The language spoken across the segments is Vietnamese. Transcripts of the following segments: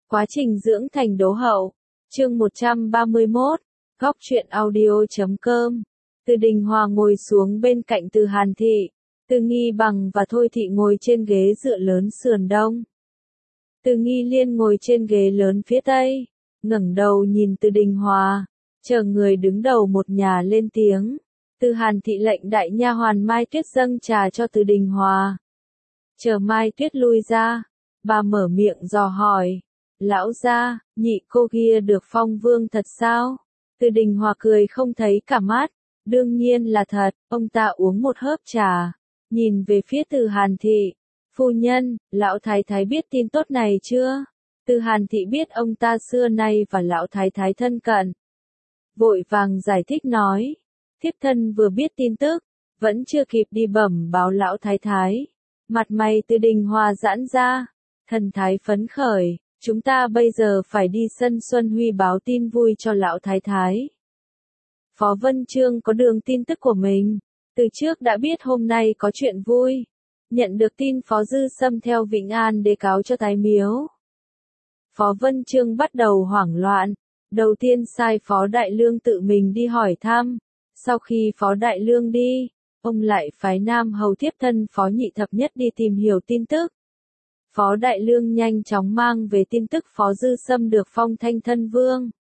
Quá trình dưỡng thành đố hậu. Chương 131. Góc truyện audio.com. Từ Đình Hòa ngồi xuống bên cạnh Từ Hàn Thị. Từ Nghi Bằng và Thôi Thị ngồi trên ghế dựa lớn sườn đông. Từ Nghi Liên ngồi trên ghế lớn phía tây, ngẩng đầu nhìn Từ Đình Hòa, chờ người đứng đầu một nhà lên tiếng. Từ Hàn Thị lệnh đại nha hoàn Mai Tuyết dâng trà cho Từ Đình Hòa. Chờ Mai Tuyết lui ra, bà mở miệng dò hỏi, lão gia, nhị cô kia được phong vương thật sao? Từ Đình Hòa cười không thấy cả mắt, đương nhiên là thật. Ông ta uống một hớp trà, nhìn về phía Từ Hàn Thị. Phu nhân, lão thái thái biết tin tốt này chưa? Từ Hàn Thị biết ông ta xưa nay và lão thái thái thân cận, vội vàng giải thích nói, thiếp thân vừa biết tin tức, vẫn chưa kịp đi bẩm báo lão thái thái. Mặt mày Từ Đình Hòa giãn ra, thần thái phấn khởi, chúng ta bây giờ phải đi sân Xuân Huy báo tin vui cho lão thái thái. Phó Vân Chương có đường tin tức của mình, từ trước đã biết hôm nay có chuyện vui. Nhận được tin Phó Dư Sâm theo Vĩnh An đề cáo cho Thái Miếu. Phó Vân Chương bắt đầu hoảng loạn, đầu tiên sai Phó Đại Lương tự mình đi hỏi thăm, sau khi Phó Đại Lương đi, ông lại phái Nam hầu thiếp thân Phó Nhị Thập Nhất đi tìm hiểu tin tức. Phó Đại Lương nhanh chóng mang về tin tức Phó Dư Sâm được phong thanh thân vương.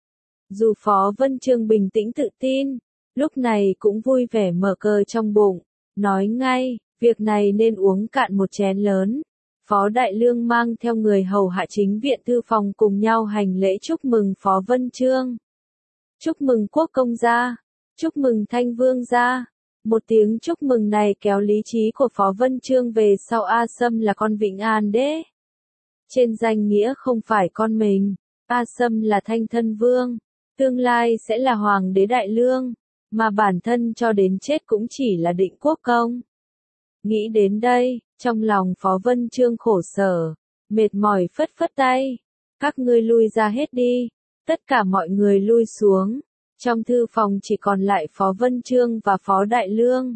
Dù Phó Vân Chương bình tĩnh tự tin, lúc này cũng vui vẻ mở cờ trong bụng, nói ngay, việc này nên uống cạn một chén lớn. Phó Đại Lương mang theo người hầu hạ chính viện thư phòng cùng nhau hành lễ chúc mừng Phó Vân Chương. Chúc mừng quốc công gia, chúc mừng thanh vương gia. Một tiếng chúc mừng này kéo lý trí của Phó Vân Chương về sau. A Sâm là con Vĩnh An đế, trên danh nghĩa không phải con mình. A Sâm là thanh thân vương, tương lai sẽ là hoàng đế Đại Lương, mà bản thân cho đến chết cũng chỉ là định quốc công. Nghĩ đến đây, trong lòng Phó Vân Chương khổ sở, mệt mỏi phất phất tay. Các ngươi lui ra hết đi. Tất cả mọi người lui xuống. Trong thư phòng chỉ còn lại Phó Vân Chương và Phó Đại Lương.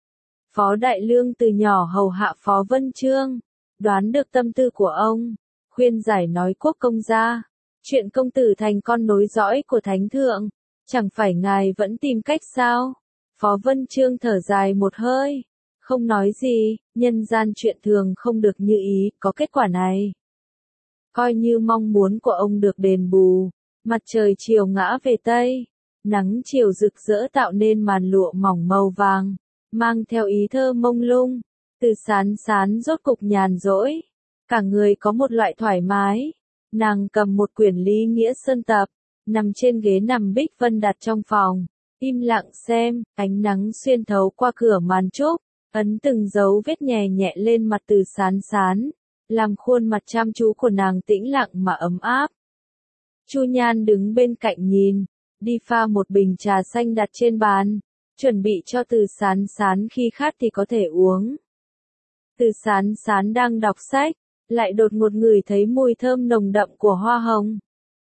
Phó Đại Lương từ nhỏ hầu hạ Phó Vân Chương, đoán được tâm tư của ông, khuyên giải nói quốc công gia, chuyện công tử thành con nối dõi của thánh thượng, chẳng phải ngài vẫn tìm cách sao? Phó Vân Chương thở dài một hơi, không nói gì. Nhân gian chuyện thường không được như ý, có kết quả này, coi như mong muốn của ông được đền bù. Mặt trời chiều ngã về tây, nắng chiều rực rỡ tạo nên màn lụa mỏng màu vàng, mang theo ý thơ mông lung. Từ Sán Sán rốt cục nhàn rỗi, cả người có một loại thoải mái. Nàng cầm một quyển Lý Nghĩa Sơn tập, nằm trên ghế nằm Bích Vân đặt trong phòng, im lặng xem. Ánh nắng xuyên thấu qua cửa màn trúc, ấn từng dấu vết nhẹ nhẹ lên mặt Từ Sán Sán, làm khuôn mặt chăm chú của nàng tĩnh lặng mà ấm áp. Chu Nhan đứng bên cạnh nhìn, đi pha một bình trà xanh đặt trên bàn, chuẩn bị cho Từ Sán Sán khi khát thì có thể uống. Từ Sán Sán đang đọc sách, lại đột ngột ngửi thấy mùi thơm nồng đậm của hoa hồng.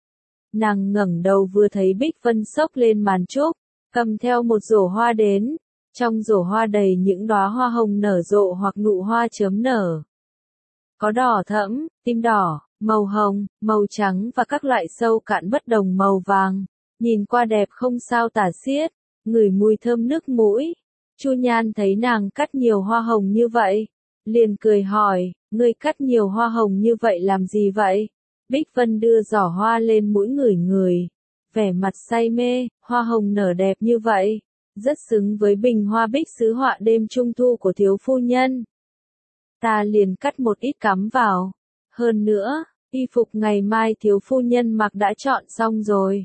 Nàng ngẩng đầu vừa thấy Bích Vân xốc lên màn trúc, cầm theo một rổ hoa đến. Trong rổ hoa đầy những đóa hoa hồng nở rộ hoặc nụ hoa chớm nở. Có đỏ thẫm, tim đỏ, màu hồng, màu trắng và các loại sâu cạn bất đồng màu vàng. Nhìn qua đẹp không sao tả xiết, ngửi mùi thơm nước mũi. Chu Nhan thấy nàng cắt nhiều hoa hồng như vậy, liền cười hỏi, ngươi cắt nhiều hoa hồng như vậy làm gì vậy? Bích Vân đưa giỏ hoa lên mũi ngửi ngửi, vẻ mặt say mê. Hoa hồng nở đẹp như vậy, rất xứng với bình hoa bích sứ họa đêm trung thu của thiếu phu nhân. Ta liền cắt một ít cắm vào. Hơn nữa, y phục ngày mai thiếu phu nhân mặc đã chọn xong rồi.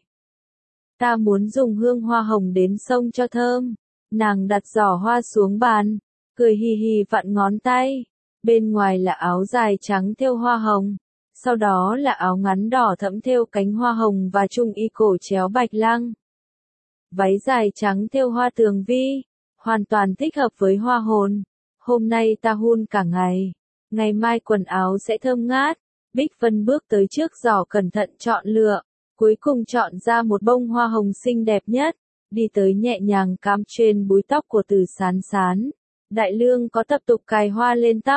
Ta muốn dùng hương hoa hồng đến xông cho thơm. Nàng đặt giỏ hoa xuống bàn, cười hì hì vặn ngón tay. Bên ngoài là áo dài trắng thêu hoa hồng, sau đó là áo ngắn đỏ thẫm thêu cánh hoa hồng và trung y cổ chéo bạch lăng. Váy dài trắng thêu hoa tường vi, hoàn toàn thích hợp với hoa hồn. Hôm nay ta hun cả ngày, ngày mai quần áo sẽ thơm ngát. Bích Vân bước tới trước giỏ cẩn thận chọn lựa, cuối cùng chọn ra một bông hoa hồng xinh đẹp nhất, đi tới nhẹ nhàng cắm trên búi tóc của Từ Sán Sán. Đại Lương có tập tục cài hoa lên tóc,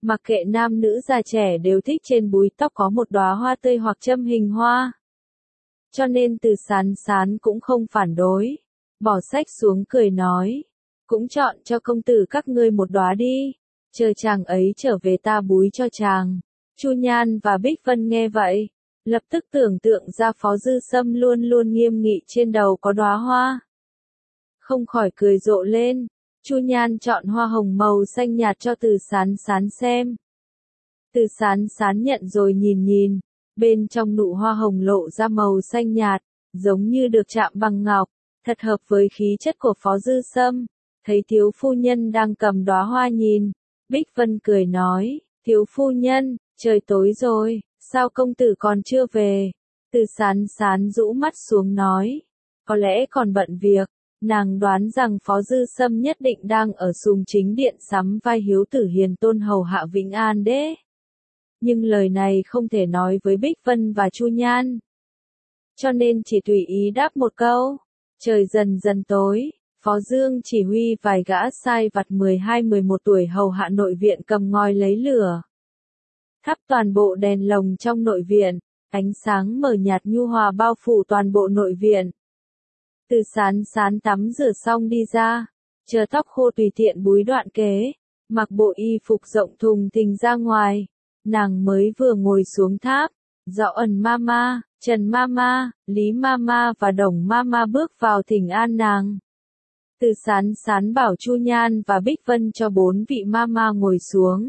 Mặc kệ nam nữ già trẻ đều thích trên búi tóc có một đóa hoa tươi hoặc châm hình hoa. Cho nên Từ Sán Sán cũng không phản đối. Bỏ sách xuống cười nói. Cũng chọn cho công tử các ngươi một đóa đi. Chờ chàng ấy trở về ta búi cho chàng. Chu Nhan và Bích Vân nghe vậy. Lập tức tưởng tượng ra Phó Dư Sâm luôn luôn nghiêm nghị trên đầu có đóa hoa. Không khỏi cười rộ lên. Chu Nhan chọn hoa hồng màu xanh nhạt cho Từ Sán Sán xem. Từ Sán Sán nhận rồi nhìn nhìn. Bên trong nụ hoa hồng lộ ra màu xanh nhạt, giống như được chạm bằng ngọc, thật hợp với khí chất của Phó Dư Sâm. Thấy thiếu phu nhân đang cầm đóa hoa nhìn, Bích Vân cười nói, thiếu phu nhân, trời tối rồi, sao công tử còn chưa về? Từ Sán Sán rũ mắt xuống nói, có lẽ còn bận việc. Nàng đoán rằng Phó Dư Sâm nhất định đang ở Sùng Chính Điện sắm vai hiếu tử hiền tôn hầu hạ Vĩnh An đế. Nhưng lời này không thể nói với Bích Vân và Chu Nhan. Cho nên chỉ tùy ý đáp một câu. Trời dần dần tối, Phó Dương chỉ huy vài gã sai vặt 12-11 tuổi hầu hạ nội viện cầm ngòi lấy lửa. Thắp toàn bộ đèn lồng trong nội viện, ánh sáng mờ nhạt nhu hòa bao phủ toàn bộ nội viện. Từ Sán Sán tắm rửa xong đi ra, chờ tóc khô tùy tiện búi đoạn kế, mặc bộ y phục rộng thùng thình ra ngoài. Nàng mới vừa ngồi xuống tháp, Dọ Ẩn Mama, Trần Mama, Lý Mama và Đồng Mama bước vào thỉnh an nàng. Từ Sán Sán bảo Chu Nhan và Bích Vân cho 4 vị Mama ngồi xuống.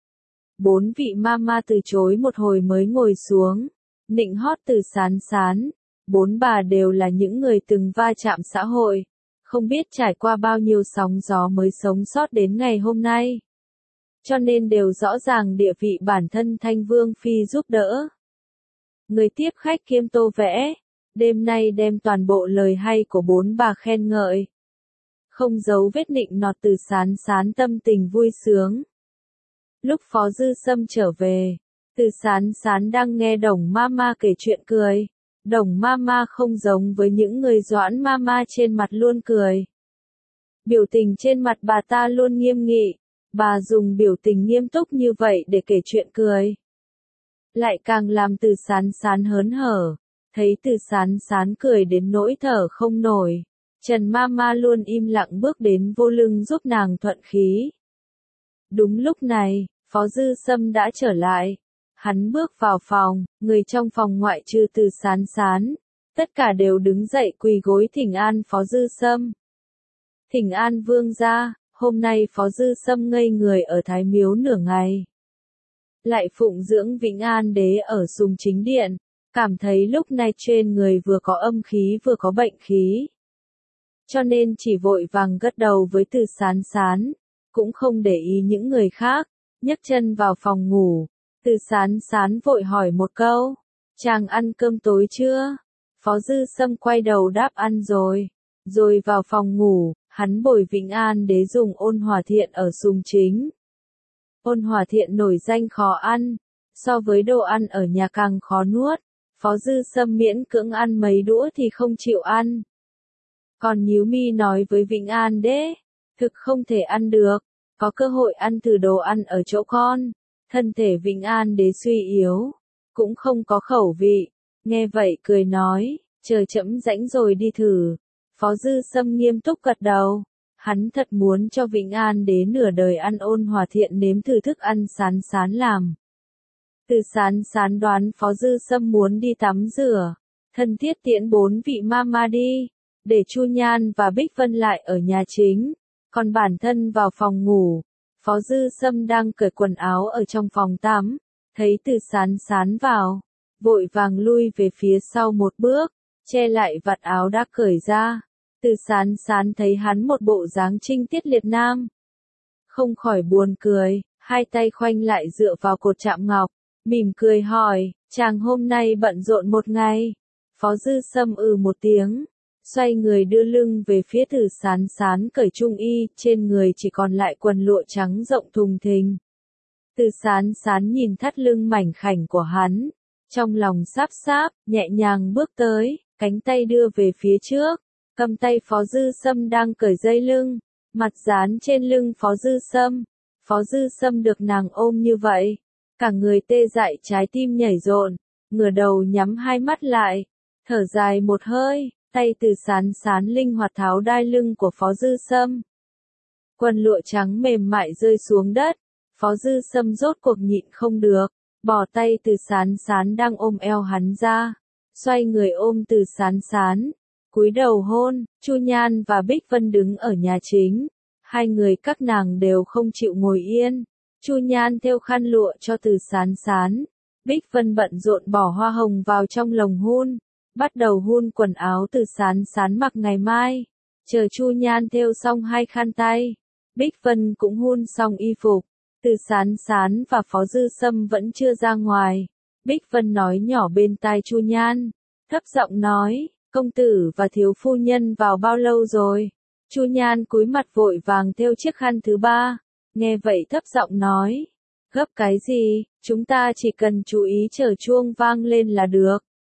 4 vị Mama từ chối một hồi mới ngồi xuống, nịnh hót Từ Sán Sán. 4 bà đều là những người từng va chạm xã hội, không biết trải qua bao nhiêu sóng gió mới sống sót đến ngày hôm nay. Cho nên đều rõ ràng địa vị bản thân Thanh Vương Phi giúp đỡ. Người tiếp khách kiêm tô vẽ, đêm nay đem toàn bộ lời hay của 4 bà khen ngợi. Không giấu vết nịnh nọt Từ Sán Sán tâm tình vui sướng. Lúc Phó Dư Sâm trở về, Từ Sán Sán đang nghe Đồng Mama kể chuyện cười. Đồng Mama không giống với những người Doãn Mama trên mặt luôn cười. Biểu tình trên mặt bà ta luôn nghiêm nghị. Bà dùng biểu tình nghiêm túc như vậy để kể chuyện cười. Lại càng làm Từ Sán Sán hớn hở. Thấy Từ Sán Sán cười đến nỗi thở không nổi. Trần Mama luôn im lặng bước đến vô lưng giúp nàng thuận khí. Đúng lúc này, Phó Dư Sâm đã trở lại. Hắn bước vào phòng, người trong phòng ngoại trừ Từ Sán Sán. Tất cả đều đứng dậy quỳ gối thỉnh an Phó Dư Sâm. Thỉnh an vương gia. Hôm nay Phó Dư Sâm ngây người ở Thái Miếu nửa ngày. Lại phụng dưỡng Vĩnh An đế ở Sùng Chính Điện, cảm thấy lúc này trên người vừa có âm khí vừa có bệnh khí. Cho nên chỉ vội vàng gật đầu với Từ Sán Sán, cũng không để ý những người khác, nhấc chân vào phòng ngủ. Từ Sán Sán vội hỏi một câu, chàng ăn cơm tối chưa? Phó Dư Sâm quay đầu đáp ăn rồi, rồi vào phòng ngủ. Hắn bồi Vĩnh An đế dùng Ôn Hòa Thiện ở Sùng Chính. Ôn Hòa Thiện nổi danh khó ăn, so với đồ ăn ở nhà càng khó nuốt. Phó Dư Sâm miễn cưỡng ăn mấy đũa thì không chịu ăn. Còn nhíu mi nói với Vĩnh An đế, thực không thể ăn được, có cơ hội ăn thử đồ ăn ở chỗ con. Thân thể Vĩnh An đế suy yếu, cũng không có khẩu vị. Nghe vậy cười nói, chờ chẫm rãnh rồi đi thử. Phó Dư Sâm nghiêm túc gật đầu. Hắn thật muốn cho Vĩnh An đế nửa đời ăn Ôn Hòa Thiện nếm thử thức ăn Sán Sán làm. Từ Sán Sán đoán Phó Dư Sâm muốn đi tắm rửa. Thân thiết tiễn 4 vị Mama đi, để Chu Nhan và Bích Vân lại ở nhà chính, còn bản thân vào phòng ngủ. Phó Dư Sâm đang cởi quần áo ở trong phòng tắm, thấy Từ Sán Sán vào, vội vàng lui về phía sau một bước, che lại vạt áo đã cởi ra. Từ Sán Sán thấy hắn một bộ dáng trinh tiết liệt nam, không khỏi buồn cười, hai tay khoanh lại dựa vào cột chạm ngọc, mỉm cười hỏi, chàng hôm nay bận rộn một ngày. Phó Dư Sâm một tiếng, xoay người đưa lưng về phía Từ Sán Sán cởi trung y, trên người chỉ còn lại quần lụa trắng rộng thùng thình. Từ Sán Sán nhìn thắt lưng mảnh khảnh của hắn, trong lòng sáp sáp, nhẹ nhàng bước tới, cánh tay đưa về phía trước, cầm tay Phó Dư Sâm đang cởi dây lưng, mặt dán trên lưng Phó Dư Sâm. Phó Dư Sâm được nàng ôm như vậy, cả người tê dại, trái tim nhảy rộn, ngửa đầu nhắm hai mắt lại, thở dài một hơi, tay Từ Sán Sán linh hoạt tháo đai lưng của Phó Dư Sâm. Quần lụa trắng mềm mại rơi xuống đất, Phó Dư Sâm rốt cuộc nhịn không được, bỏ tay Từ Sán Sán đang ôm eo hắn ra, xoay người ôm Từ Sán Sán, cúi đầu hôn. Chu Nhan và Bích Vân đứng ở nhà chính, hai người các nàng đều không chịu ngồi yên. Chu Nhan thêu khăn lụa cho Từ Sán Sán, Bích Vân bận rộn bỏ hoa hồng vào trong lồng hun, bắt đầu hun quần áo Từ Sán Sán mặc ngày mai. Chờ Chu Nhan thêu xong hai khăn tay, Bích Vân cũng hun xong y phục. Từ Sán Sán và Phó Dư Sâm vẫn chưa ra ngoài. Bích Vân nói nhỏ bên tai Chu Nhan, thấp giọng nói, công tử và thiếu phu nhân vào bao lâu rồi? Chu Nhan cúi mặt vội vàng thêu chiếc khăn thứ ba, nghe vậy thấp giọng nói, gấp cái gì, chúng ta chỉ cần chú ý chờ chuông vang lên là được.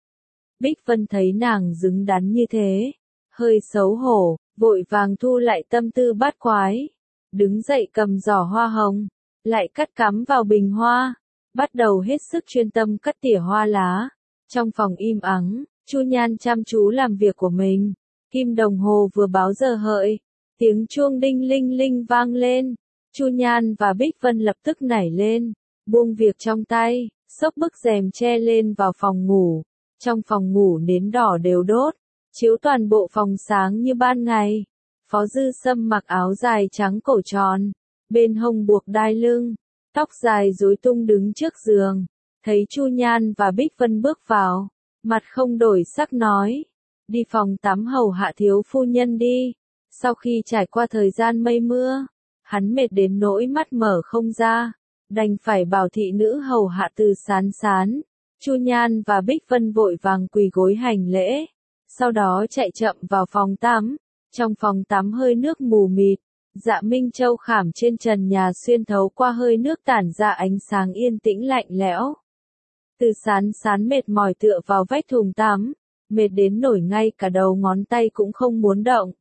Bích Vân thấy nàng đứng đắn như thế, hơi xấu hổ, vội vàng thu lại tâm tư bát quái, đứng dậy cầm giỏ hoa hồng, lại cắt cắm vào bình hoa, bắt đầu hết sức chuyên tâm cắt tỉa hoa lá. Trong phòng im ắng, Chu Nhan chăm chú làm việc của mình, kim đồng hồ vừa báo giờ hợi, tiếng chuông đinh linh linh vang lên, Chu Nhan và Bích Vân lập tức nảy lên, buông việc trong tay, xốc bức rèm che lên vào phòng ngủ. Trong phòng ngủ nến đỏ đều đốt, chiếu toàn bộ phòng sáng như ban ngày. Phó Dư Sâm mặc áo dài trắng cổ tròn, bên hông buộc đai lưng, tóc dài rối tung đứng trước giường, thấy Chu Nhan và Bích Vân bước vào, mặt không đổi sắc nói, đi phòng tắm hầu hạ thiếu phu nhân đi. Sau khi trải qua thời gian mây mưa, hắn mệt đến nỗi mắt mở không ra, đành phải bảo thị nữ hầu hạ Từ Sán Sán. Chu Nhan và Bích Vân vội vàng quỳ gối hành lễ, sau đó chạy chậm vào phòng tắm. Trong phòng tắm hơi nước mù mịt, Dạ Minh Châu khảm trên trần nhà xuyên thấu qua hơi nước tản ra ánh sáng yên tĩnh lạnh lẽo. Từ Sán Sán mệt mỏi tựa vào vách thùng tắm, mệt đến nổi ngay cả đầu ngón tay cũng không muốn động.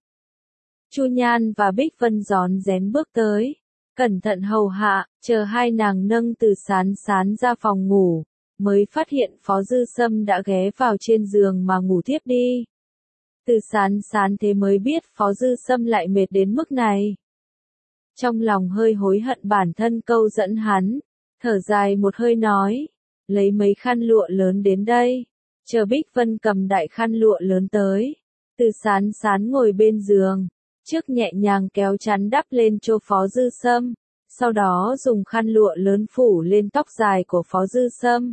Chu Nhan và Bích Vân rón rén bước tới, cẩn thận hầu hạ, chờ hai nàng nâng Từ Sán Sán ra phòng ngủ, mới phát hiện Phó Dư Sâm đã ghé vào trên giường mà ngủ thiếp đi. Từ Sán Sán thế mới biết Phó Dư Sâm lại mệt đến mức này. Trong lòng hơi hối hận bản thân câu dẫn hắn, thở dài một hơi nói, lấy mấy khăn lụa lớn đến đây. Chờ Bích Vân cầm đại khăn lụa lớn tới, Từ Sán Sán ngồi bên giường, trước nhẹ nhàng kéo chắn đắp lên cho Phó Dư Sâm, sau đó dùng khăn lụa lớn phủ lên tóc dài của Phó Dư Sâm.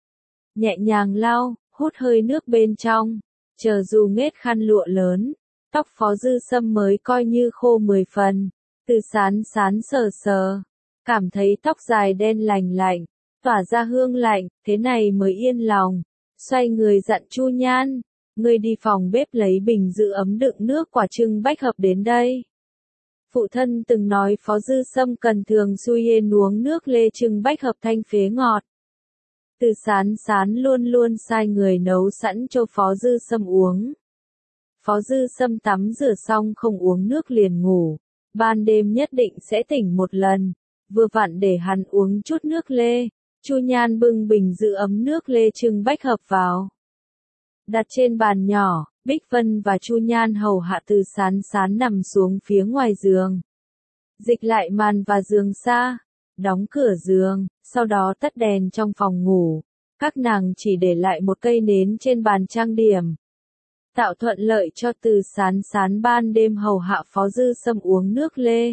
Nhẹ nhàng lau, hút hơi nước bên trong, chờ dù nghết khăn lụa lớn, tóc Phó Dư Sâm mới coi như khô 10 phần. Từ Sán Sán sờ sờ, cảm thấy tóc dài đen lành lạnh, tỏa ra hương lạnh, thế này mới yên lòng. Xoay người dặn Chu Nhan, ngươi đi phòng bếp lấy bình giữ ấm đựng nước quả trưng bách hợp đến đây. Phụ thân từng nói Phó Dư Sâm cần thường xuyên uống nước lê trưng bách hợp thanh phế ngọt. Từ Sán Sán luôn luôn sai người nấu sẵn cho Phó Dư Sâm uống. Phó Dư Sâm tắm rửa xong không uống nước liền ngủ, ban đêm nhất định sẽ tỉnh một lần, vừa vặn để hắn uống chút nước lê. Chu Nhan bưng bình giữ ấm nước lê trưng bách hợp vào, đặt trên bàn nhỏ. Bích Vân và Chu Nhan hầu hạ Từ Sán Sán nằm xuống phía ngoài giường, dịch lại màn và giường xa, đóng cửa giường, sau đó tắt đèn trong phòng ngủ. Các nàng chỉ để lại một cây nến trên bàn trang điểm, tạo thuận lợi cho Từ Sán Sán ban đêm hầu hạ Phó Dư Sâm uống nước lê.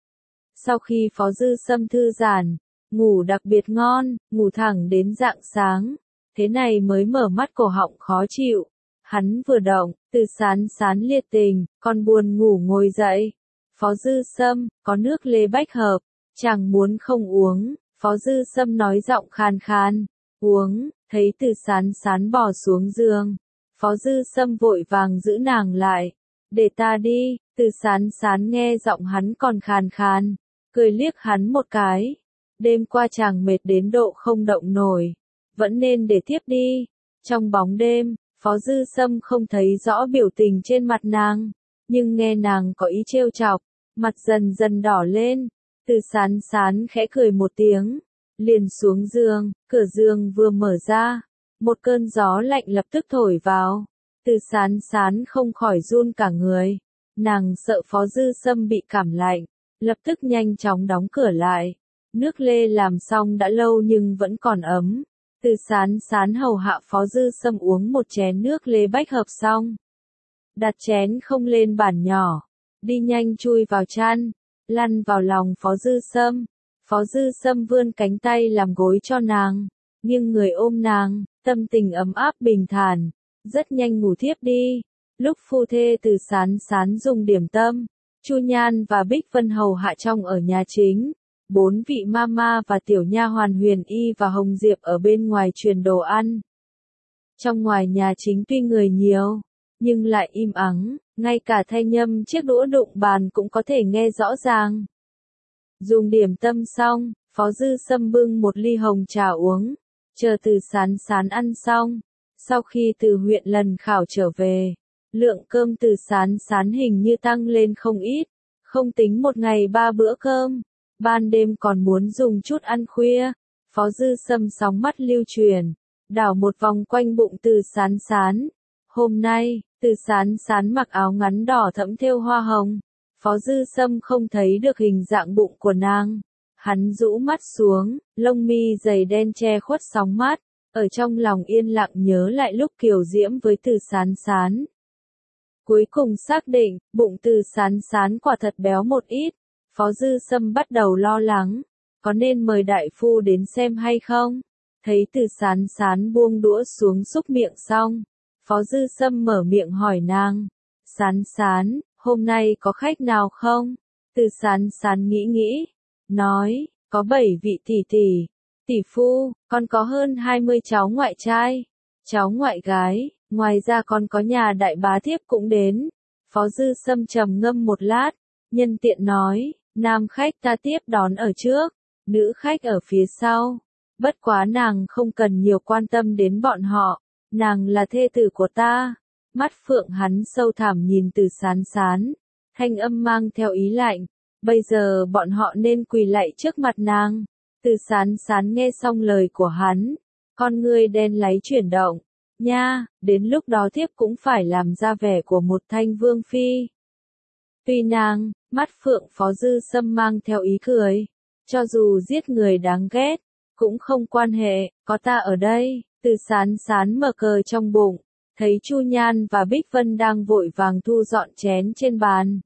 Sau khi Phó Dư Sâm thư giãn, ngủ đặc biệt ngon, ngủ thẳng đến rạng sáng, thế này mới mở mắt cổ họng khó chịu. Hắn vừa động, Từ Sán Sán liệt tình, còn buồn ngủ ngồi dậy. Phó Dư Sâm, có nước lê bách hợp, chàng muốn không uống. Phó Dư Sâm nói giọng khàn khàn, uống. Thấy Từ Sán Sán bò xuống giường, Phó Dư Sâm vội vàng giữ nàng lại, để ta đi. Từ Sán Sán nghe giọng hắn còn khàn khàn, cười liếc hắn một cái. Đêm qua chàng mệt đến độ không động nổi, vẫn nên để thiếp đi. Trong bóng đêm, Phó Dư Sâm không thấy rõ biểu tình trên mặt nàng, nhưng nghe nàng có ý trêu chọc, mặt dần dần đỏ lên. Từ Sán Sán khẽ cười một tiếng, liền xuống giường, cửa giường vừa mở ra, một cơn gió lạnh lập tức thổi vào. Từ Sán Sán không khỏi run cả người, nàng sợ Phó Dư Sâm bị cảm lạnh, lập tức nhanh chóng đóng cửa lại. Nước lê làm xong đã lâu nhưng vẫn còn ấm. Từ Sán Sán hầu hạ Phó Dư Sâm uống một chén nước lê bách hợp xong. Đặt chén không lên bàn nhỏ, đi nhanh chui vào chăn, lăn vào lòng Phó Dư Sâm. Phó Dư Sâm vươn cánh tay làm gối cho nàng, nghiêng người ôm nàng, tâm tình ấm áp bình thản, rất nhanh ngủ thiếp đi. Lúc phu thê Từ Sán Sán dùng điểm tâm, Chu Nhan và Bích Vân hầu hạ trong ở nhà chính. 4 vị mama và tiểu nha hoàn Huyền Y và Hồng Diệp ở bên ngoài truyền đồ ăn. Trong ngoài nhà chính tuy người nhiều, nhưng lại im ắng, ngay cả thanh âm chiếc đũa đụng bàn cũng có thể nghe rõ ràng. Dùng điểm tâm xong, Phó Dư Sâm bưng một ly hồng trà uống, chờ Từ Sán Sán ăn xong. Sau khi từ huyện lần khảo trở về, lượng cơm Từ Sán Sán hình như tăng lên không ít, không tính một ngày 3 bữa cơm. Ban đêm còn muốn dùng chút ăn khuya. Phó Dư Sâm sóng mắt lưu truyền, đảo một vòng quanh bụng Từ Sán Sán. Hôm nay, Từ Sán Sán mặc áo ngắn đỏ thẫm thêu hoa hồng. Phó Dư Sâm không thấy được hình dạng bụng của nàng. Hắn rũ mắt xuống, lông mi dày đen che khuất sóng mắt, ở trong lòng yên lặng nhớ lại lúc kiều diễm với Từ Sán Sán. Cuối cùng xác định, bụng Từ Sán Sán quả thật béo một ít. Phó Dư Sâm bắt đầu lo lắng, có nên mời đại phu đến xem hay không? Thấy Từ Sán Sán buông đũa xuống xúc miệng xong, Phó Dư Sâm mở miệng hỏi nàng, Sán Sán, hôm nay có khách nào không? Từ Sán Sán nghĩ, nói, có 7 vị tỷ phu, còn có hơn 20 cháu ngoại trai, cháu ngoại gái, ngoài ra còn có nhà đại bá thiếp cũng đến. Phó Dư Sâm trầm ngâm một lát, nhân tiện nói, nam khách ta tiếp đón ở trước, nữ khách ở phía sau. Bất quá nàng không cần nhiều quan tâm đến bọn họ, nàng là thê tử của ta. Mắt phượng hắn sâu thẳm nhìn Từ Sán Sán, thanh âm mang theo ý lạnh, bây giờ bọn họ nên quỳ lạy trước mặt nàng. Từ Sán Sán nghe xong lời của hắn, con ngươi đen láy chuyển động, nha, đến lúc đó thiếp cũng phải làm ra vẻ của một thanh vương phi. Tuy nàng, mắt phượng Phó Dư Sâm mang theo ý cười, cho dù giết người đáng ghét, cũng không quan hệ, có ta ở đây. Từ Sán Sán mở cờ trong bụng, thấy Chu Nhan và Bích Vân đang vội vàng thu dọn chén trên bàn.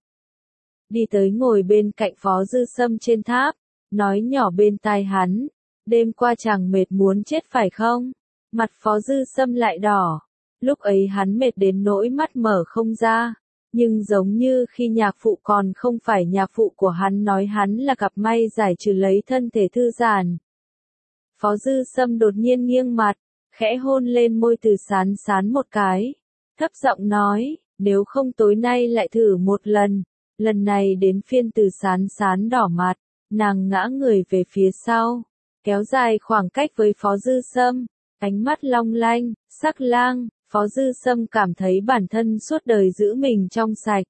Đi tới ngồi bên cạnh Phó Dư Sâm trên tháp, nói nhỏ bên tai hắn, đêm qua chàng mệt muốn chết phải không? Mặt Phó Dư Sâm lại đỏ, lúc ấy hắn mệt đến nỗi mắt mở không ra. Nhưng giống như khi nhạc phụ còn không phải nhạc phụ của hắn nói hắn là cặp may giải trừ lấy thân thể thư giãn. Phó Dư Sâm đột nhiên nghiêng mặt, khẽ hôn lên môi Từ Sán Sán một cái, thấp giọng nói, nếu không tối nay lại thử một lần. Lần này đến phiên Từ Sán Sán đỏ mặt, nàng ngã người về phía sau, kéo dài khoảng cách với Phó Dư Sâm, ánh mắt long lanh, sắc lang. Phó Dư Sâm cảm thấy bản thân suốt đời giữ mình trong sạch.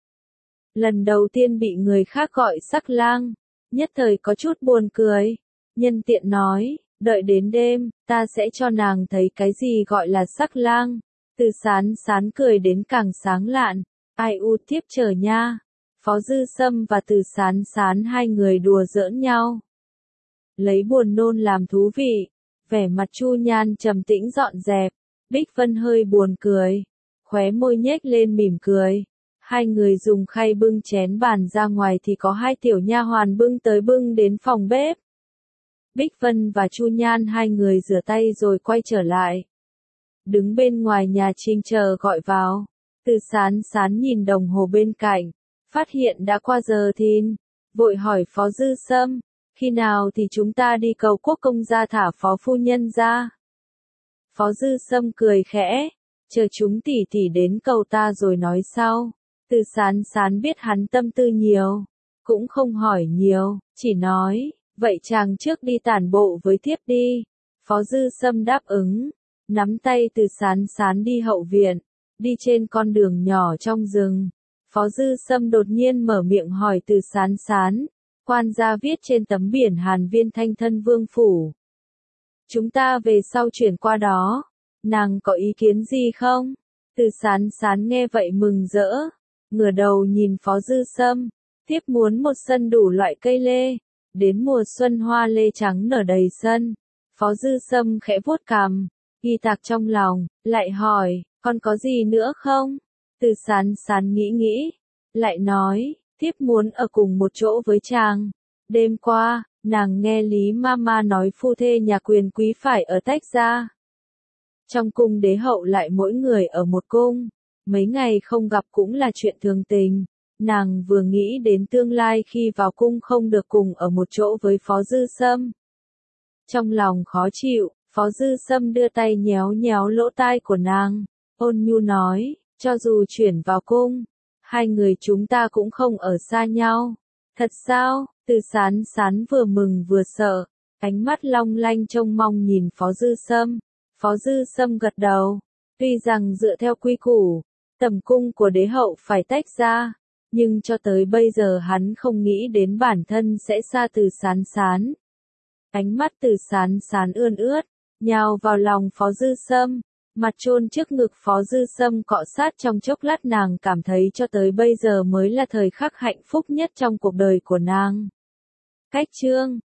Lần đầu tiên bị người khác gọi sắc lang, nhất thời có chút buồn cười. Nhân tiện nói, đợi đến đêm, ta sẽ cho nàng thấy cái gì gọi là sắc lang. Từ Sán Sán cười đến càng sáng lạn, ai u tiếp chờ nha. Phó Dư Sâm và Từ Sán Sán hai người đùa giỡn nhau, lấy buồn nôn làm thú vị. Vẻ mặt Chu Nhan trầm tĩnh dọn dẹp. Bích Vân hơi buồn cười, khóe môi nhếch lên mỉm cười. Hai người dùng khay bưng chén bàn ra ngoài thì có hai tiểu nha hoàn bưng đến phòng bếp. Bích Vân và Chu Nhan hai người rửa tay rồi quay trở lại. Đứng bên ngoài nhà Trinh chờ gọi vào. Từ Sán Sán nhìn đồng hồ bên cạnh, phát hiện đã qua giờ thìn, vội hỏi Phó Dư Sâm, khi nào thì chúng ta đi cầu quốc công gia thả Phó phu nhân ra? Phó Dư Sâm cười khẽ, chờ chúng tỷ tỷ đến cầu ta rồi nói sau. Từ Sán Sán biết hắn tâm tư nhiều, cũng không hỏi nhiều, chỉ nói, vậy chàng trước đi tản bộ với thiếp đi. Phó Dư Sâm đáp ứng, nắm tay Từ Sán Sán đi hậu viện, đi trên con đường nhỏ trong rừng. Phó Dư Sâm đột nhiên mở miệng hỏi Từ Sán Sán, Quan gia viết trên tấm biển Hàn Viên Thanh Thân Vương Phủ. Chúng ta về sau chuyển qua đó. Nàng có ý kiến gì không? Từ Sán Sán nghe vậy mừng rỡ. Ngửa đầu nhìn Phó Dư Sâm. Tiếp muốn một sân đủ loại cây lê. Đến mùa xuân hoa lê trắng nở đầy sân. Phó Dư Sâm khẽ vuốt cằm. Ghi tạc trong lòng. Lại hỏi, còn có gì nữa không? Từ Sán Sán nghĩ. Lại nói, tiếp muốn ở cùng một chỗ với chàng. Đêm qua, nàng nghe Lý Mama nói phu thê nhà quyền quý phải ở tách ra. Trong cung đế hậu lại mỗi người ở một cung. Mấy ngày không gặp cũng là chuyện thường tình. Nàng vừa nghĩ đến tương lai khi vào cung không được cùng ở một chỗ với Phó Dư Sâm. Trong lòng khó chịu, Phó Dư Sâm đưa tay nhéo nhéo lỗ tai của nàng. Ôn nhu nói, cho dù chuyển vào cung, hai người chúng ta cũng không ở xa nhau. Thật sao? Từ Sán Sán vừa mừng vừa sợ, ánh mắt long lanh trông mong nhìn Phó Dư Sâm. Phó Dư Sâm gật đầu. Tuy rằng dựa theo quy củ, tầm cung của đế hậu phải tách ra, nhưng cho tới bây giờ hắn không nghĩ đến bản thân sẽ xa Từ Sán Sán. Ánh mắt Từ Sán Sán ươn ướt, nhào vào lòng Phó Dư Sâm, mặt chôn trước ngực Phó Dư Sâm cọ sát trong chốc lát, nàng cảm thấy cho tới bây giờ mới là thời khắc hạnh phúc nhất trong cuộc đời của nàng. Cách chương